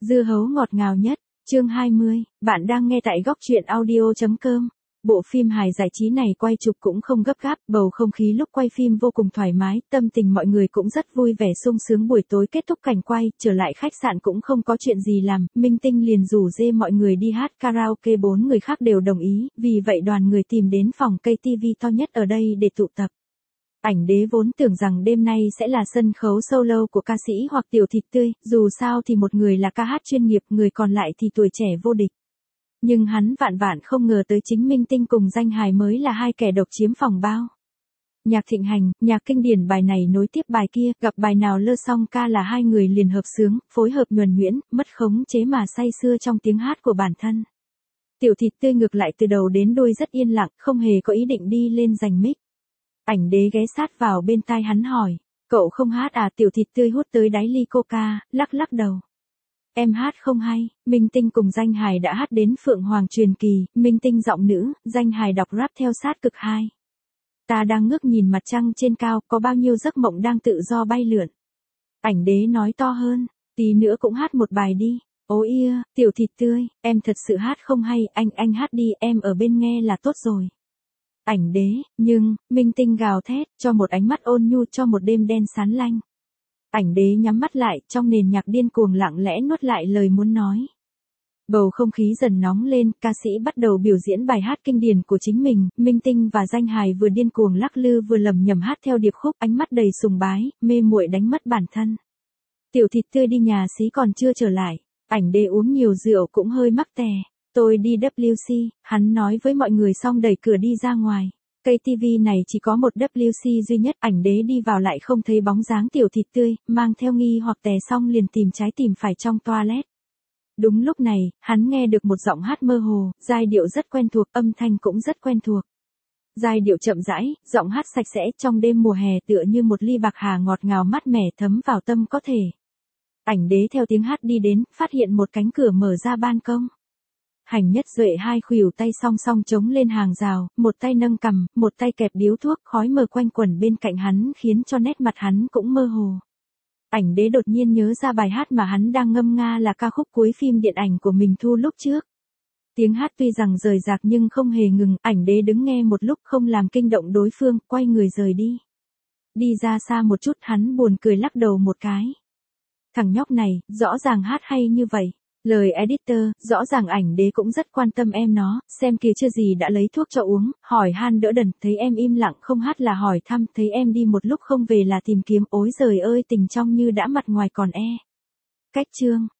Dưa hấu ngọt ngào nhất, chương 20, bạn đang nghe tại góc truyện audio.com. Bộ phim hài giải trí này quay chụp cũng không gấp gáp, bầu không khí lúc quay phim vô cùng thoải mái, tâm tình mọi người cũng rất vui vẻ sung sướng. Buổi tối kết thúc cảnh quay, trở lại khách sạn cũng không có chuyện gì làm, Minh Tinh liền rủ dê mọi người đi hát karaoke, 4 người khác đều đồng ý, vì vậy đoàn người tìm đến phòng cây TV to nhất ở đây để tụ tập. Ảnh Đế vốn tưởng rằng đêm nay sẽ là sân khấu solo của ca sĩ hoặc tiểu thịt tươi, dù sao thì một người là ca hát chuyên nghiệp, người còn lại thì tuổi trẻ vô địch. Nhưng hắn vạn vạn không ngờ tới chính Minh Tinh cùng Danh Hài mới là hai kẻ độc chiếm phòng bao. Nhạc thịnh hành, nhạc kinh điển, bài này nối tiếp bài kia, gặp bài nào lơ song ca là hai người liền hợp xướng, phối hợp nhuần nhuyễn, mất khống chế mà say sưa trong tiếng hát của bản thân. Tiểu thịt tươi ngược lại từ đầu đến đuôi rất yên lặng, không hề có ý định đi lên giành mic. Ảnh Đế ghé sát vào bên tai hắn hỏi, cậu không hát à? Tiểu thịt tươi hút tới đáy ly coca, lắc lắc đầu. Em hát không hay. Minh Tinh cùng Danh Hài đã hát đến Phượng Hoàng truyền kỳ, Minh Tinh giọng nữ, Danh Hài đọc rap theo sát cực hai. Ta đang ngước nhìn mặt trăng trên cao, có bao nhiêu giấc mộng đang tự do bay lượn. Ảnh Đế nói to hơn, tí nữa cũng hát một bài đi. Ôi tiểu thịt tươi, em thật sự hát không hay, anh hát đi, em ở bên nghe là tốt rồi. Ảnh Đế, nhưng, Minh Tinh gào thét, cho một ánh mắt ôn nhu, cho một đêm đen xán lanh. Ảnh Đế nhắm mắt lại, trong nền nhạc điên cuồng lặng lẽ nuốt lại lời muốn nói. Bầu không khí dần nóng lên, ca sĩ bắt đầu biểu diễn bài hát kinh điển của chính mình, Minh Tinh và Danh Hài vừa điên cuồng lắc lư vừa lẩm nhẩm hát theo điệp khúc, ánh mắt đầy sùng bái, mê muội đánh mất bản thân. Tiểu thịt tươi đi nhà xí còn chưa trở lại, Ảnh Đế uống nhiều rượu cũng hơi mắc tè. Tôi đi WC, hắn nói với mọi người xong đẩy cửa đi ra ngoài. Cây TV này chỉ có một WC duy nhất, Ảnh Đế đi vào lại không thấy bóng dáng tiểu thịt tươi, mang theo nghi hoặc tè xong liền tìm trái tìm phải trong toilet. Đúng lúc này, hắn nghe được một giọng hát mơ hồ, giai điệu rất quen thuộc, âm thanh cũng rất quen thuộc. Giai điệu chậm rãi, giọng hát sạch sẽ, trong đêm mùa hè tựa như một ly bạc hà ngọt ngào mát mẻ thấm vào tâm có thể. Ảnh Đế theo tiếng hát đi đến, phát hiện một cánh cửa mở ra ban công. Hành Nhất Duệ hai khuỷu tay song song chống lên hàng rào, một tay nâng cằm, một tay kẹp điếu thuốc, khói mờ quanh quẩn bên cạnh hắn khiến cho nét mặt hắn cũng mơ hồ. Ảnh Đế đột nhiên nhớ ra bài hát mà hắn đang ngâm nga là ca khúc cuối phim điện ảnh của mình thu lúc trước. Tiếng hát tuy rằng rời rạc nhưng không hề ngừng, Ảnh Đế đứng nghe một lúc không làm kinh động đối phương, quay người rời đi. Đi ra xa một chút hắn buồn cười lắc đầu một cái. Thằng nhóc này, rõ ràng hát hay như vậy. Lời editor, rõ ràng Ảnh Đế cũng rất quan tâm em nó, xem kìa chưa gì đã lấy thuốc cho uống, hỏi han đỡ đần, thấy em im lặng không hát là hỏi thăm, thấy em đi một lúc không về là tìm kiếm, ối giời ơi tình trong như đã mặt ngoài còn e. Cách chương.